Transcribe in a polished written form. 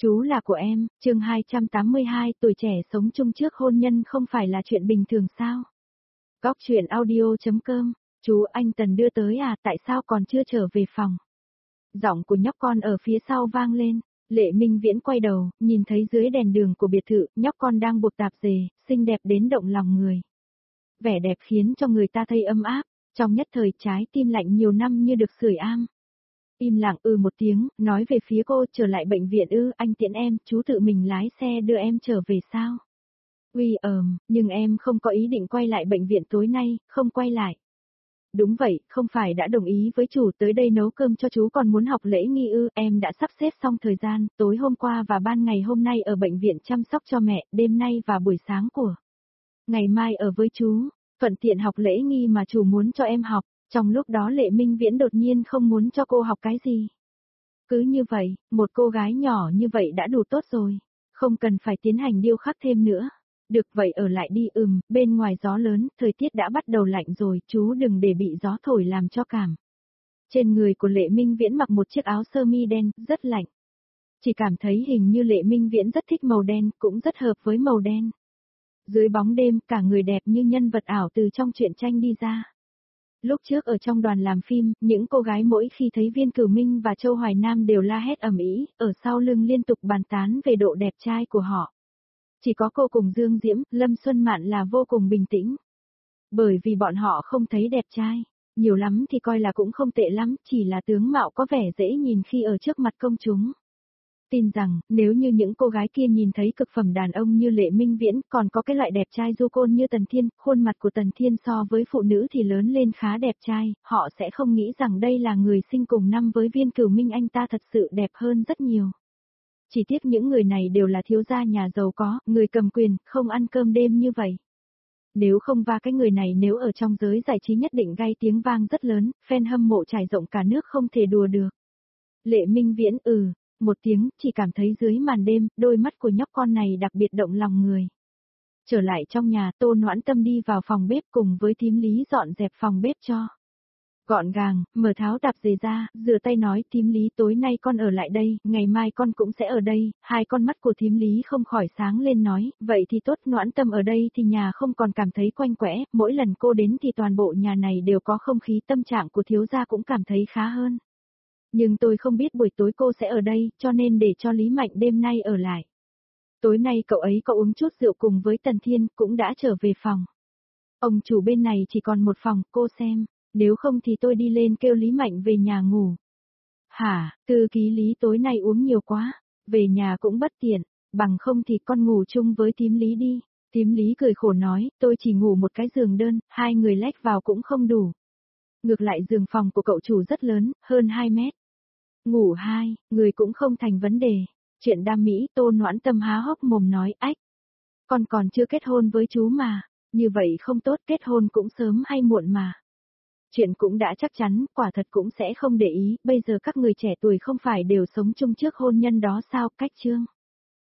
Chú là của em, chương 282, tuổi trẻ sống chung trước hôn nhân không phải là chuyện bình thường sao? Góc truyện audio.com, chú anh Tần đưa tới à, tại sao còn chưa trở về phòng? Giọng của nhóc con ở phía sau vang lên, Lệ Minh Viễn quay đầu, nhìn thấy dưới đèn đường của biệt thự, nhóc con đang buộc tạp dề, xinh đẹp đến động lòng người. Vẻ đẹp khiến cho người ta thấy ấm áp, trong nhất thời trái tim lạnh nhiều năm như được sưởi am. Im lặng một tiếng, nói về phía cô, trở lại bệnh viện anh tiễn em, chú tự mình lái xe đưa em trở về sao? Nhưng em không có ý định quay lại bệnh viện tối nay, không quay lại. Đúng vậy, không phải đã đồng ý với chủ tới đây nấu cơm cho chú còn muốn học lễ nghi em đã sắp xếp xong thời gian, tối hôm qua và ban ngày hôm nay ở bệnh viện chăm sóc cho mẹ, đêm nay và buổi sáng của ngày mai ở với chú, thuận tiện học lễ nghi mà chủ muốn cho em học. Trong lúc đó Lệ Minh Viễn đột nhiên không muốn cho cô học cái gì. Cứ như vậy, một cô gái nhỏ như vậy đã đủ tốt rồi, không cần phải tiến hành điêu khắc thêm nữa. Được vậy ở lại đi bên ngoài gió lớn, thời tiết đã bắt đầu lạnh rồi, chú đừng để bị gió thổi làm cho cảm. Trên người của Lệ Minh Viễn mặc một chiếc áo sơ mi đen, rất lạnh. Chỉ cảm thấy hình như Lệ Minh Viễn rất thích màu đen, cũng rất hợp với màu đen. Dưới bóng đêm, cả người đẹp như nhân vật ảo từ trong truyện tranh đi ra. Lúc trước ở trong đoàn làm phim, những cô gái mỗi khi thấy Viên Cửu Minh và Châu Hoài Nam đều la hét ầm ĩ, ở sau lưng liên tục bàn tán về độ đẹp trai của họ. Chỉ có cô cùng Dương Diễm, Lâm Xuân Mạn là vô cùng bình tĩnh. Bởi vì bọn họ không thấy đẹp trai, nhiều lắm thì coi là cũng không tệ lắm, chỉ là tướng mạo có vẻ dễ nhìn khi ở trước mặt công chúng. Tin rằng, nếu như những cô gái kia nhìn thấy cực phẩm đàn ông như Lệ Minh Viễn, còn có cái loại đẹp trai du côn như Tần Thiên, khuôn mặt của Tần Thiên so với phụ nữ thì lớn lên khá đẹp trai, họ sẽ không nghĩ rằng đây là người sinh cùng năm với Viên Cửu Minh, anh ta thật sự đẹp hơn rất nhiều. Chỉ tiếc những người này đều là thiếu gia nhà giàu có, người cầm quyền, không ăn cơm đêm như vậy. Nếu không va cái người này nếu ở trong giới giải trí nhất định gây tiếng vang rất lớn, fan hâm mộ trải rộng cả nước không thể đùa được. Lệ Minh Viễn một tiếng, chỉ cảm thấy dưới màn đêm, đôi mắt của nhóc con này đặc biệt động lòng người. Trở lại trong nhà, Tô Noãn Tâm đi vào phòng bếp cùng với thím Lý dọn dẹp phòng bếp cho. Gọn gàng, mở tháo tạp dề ra, rửa tay nói, thím Lý tối nay con ở lại đây, ngày mai con cũng sẽ ở đây. Hai con mắt của thím Lý không khỏi sáng lên nói, vậy thì tốt, Noãn Tâm ở đây thì nhà không còn cảm thấy quanh quẽ, mỗi lần cô đến thì toàn bộ nhà này đều có không khí, tâm trạng của thiếu gia cũng cảm thấy khá hơn. Nhưng tôi không biết buổi tối cô sẽ ở đây, cho nên để cho Lý Mạnh đêm nay ở lại. Tối nay cậu ấy có uống chút rượu cùng với Tần Thiên, cũng đã trở về phòng. Ông chủ bên này chỉ còn một phòng, cô xem, nếu không thì tôi đi lên kêu Lý Mạnh về nhà ngủ. Hả, thư ký Lý tối nay uống nhiều quá, về nhà cũng bất tiện, bằng không thì con ngủ chung với thím Lý đi. Thím Lý cười khổ nói, tôi chỉ ngủ một cái giường đơn, hai người lách vào cũng không đủ. Ngược lại giường phòng của cậu chủ rất lớn, hơn 2 mét. Ngủ hai, người cũng không thành vấn đề. Chuyện đam mỹ, Tô Noãn Tâm há hốc mồm nói, ách. Con còn chưa kết hôn với chú mà, như vậy không tốt, kết hôn cũng sớm hay muộn mà. Chuyện cũng đã chắc chắn, quả thật cũng sẽ không để ý, bây giờ các người trẻ tuổi không phải đều sống chung trước hôn nhân đó sao, cách chương.